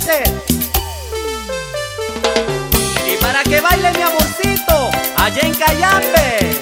Aguascalientes. Y para que baile mi amorcito allá en Cayambe.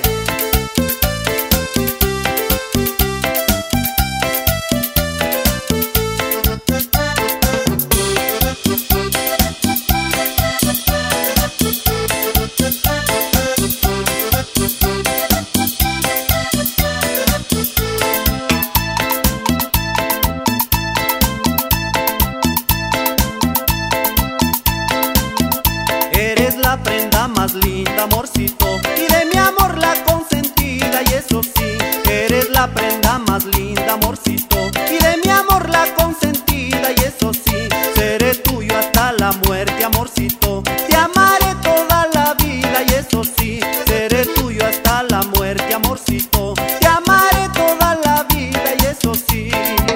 Eres la prenda más linda, amorcito, y de mi amor la consentida, y eso sí. Eres la prenda más linda, amorcito, y de mi amor la consentida, y eso sí. Seré tuyo hasta la muerte, amorcito, te amaré toda la vida, y eso sí. Seré tuyo hasta la muerte, amorcito, te amaré toda la vida, y eso sí.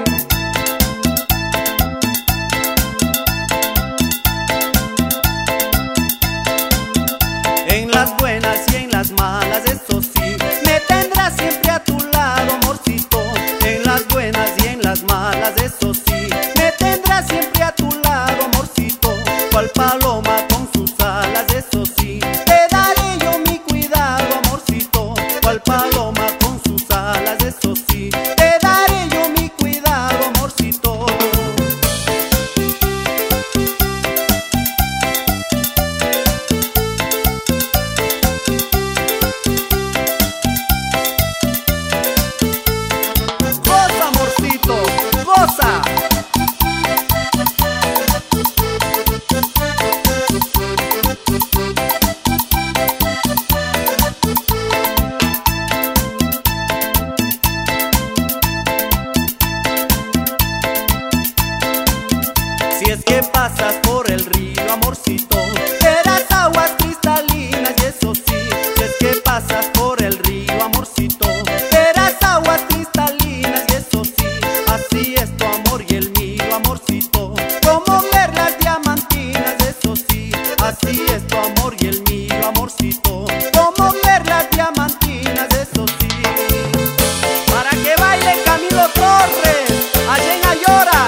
En las buenas y en las malas, eso sí, me tendrás siempre a tu lado, amorcito. En las buenas y en las malas, eso sí, me tendrás siempre a tu lado, amorcito. Cual paloma con sus alas, eso sí, te daré yo mi cuidado, amorcito. Cual paloma con sus alas, eso sí, te daré yo mi cuidado, amorcito. Goza, amorcito, goza. Si es que pasas por el río, amorcito, verás aguas cristalinas, y eso sí. Si es que pasas por el río, amorcito, verás aguas cristalinas, y eso sí. Así es tu amor y el mío, amorcito, como perlas diamantinas, eso sí. Así es tu amor y el mío, amorcito, como perlas diamantinas, eso sí. Para que baile Camilo Torres allá en Ayora.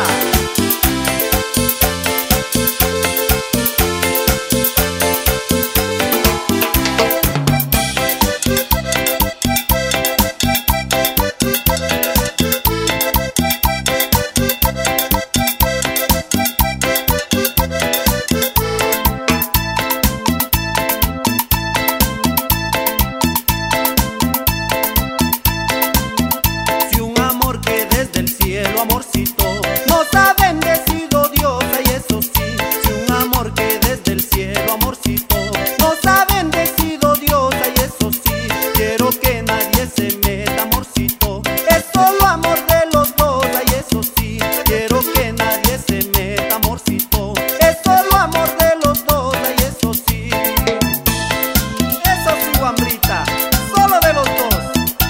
Si un amor que desde el cielo, amorcito, nos ha bendecido Dios, y eso sí. Si un amor que desde el cielo, amorcito, nos ha bendecido Dios, y eso sí. Quiero que nadie se meta, amorcito, es solo amor de los dos, y eso sí. Quiero que nadie se meta, amorcito, es solo amor de los dos, y eso sí. Eso sí, guambrita, solo de los dos.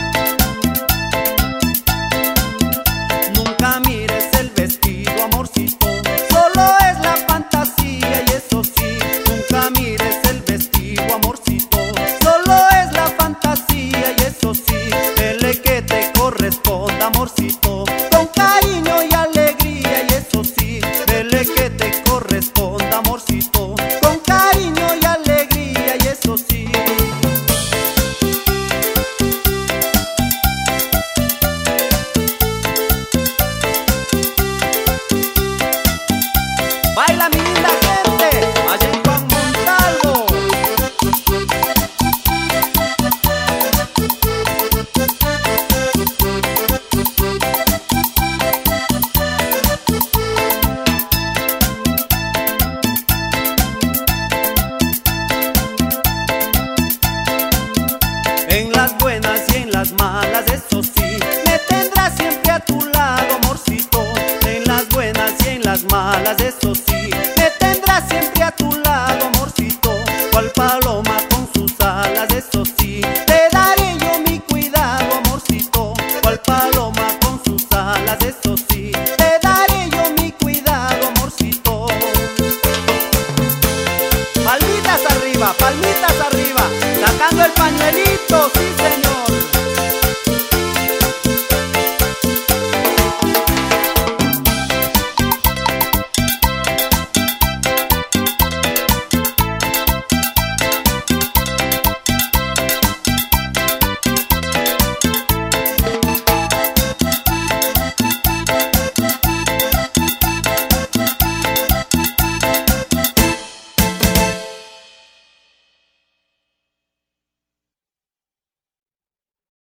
Nunca mires el vestido, amorcito, solo es la fantasía, y eso sí. Nunca mires el vestido, amorcito, solo es la fantasía, y eso sí. Dele que te corresponda, amorcito, con cariño y alegría, y eso sí. Dele que te corresponda, amorcito, con cariño y alegría, y eso sí. Baila mi linda gente, allá en Juan Montalvo. En las buenas y en las malas, eso sí, me tendrás siempre a tu lado, amorcito. En las buenas y en las malas, eso sí, me tendrás siempre a tu lado, amorcito. Cual paloma con sus alas, eso sí, te daré yo mi cuidado, amorcito. Cual paloma con sus alas, eso sí, te daré yo mi cuidado, amorcito. Palmitas arriba, sacando el pañuelito, sí.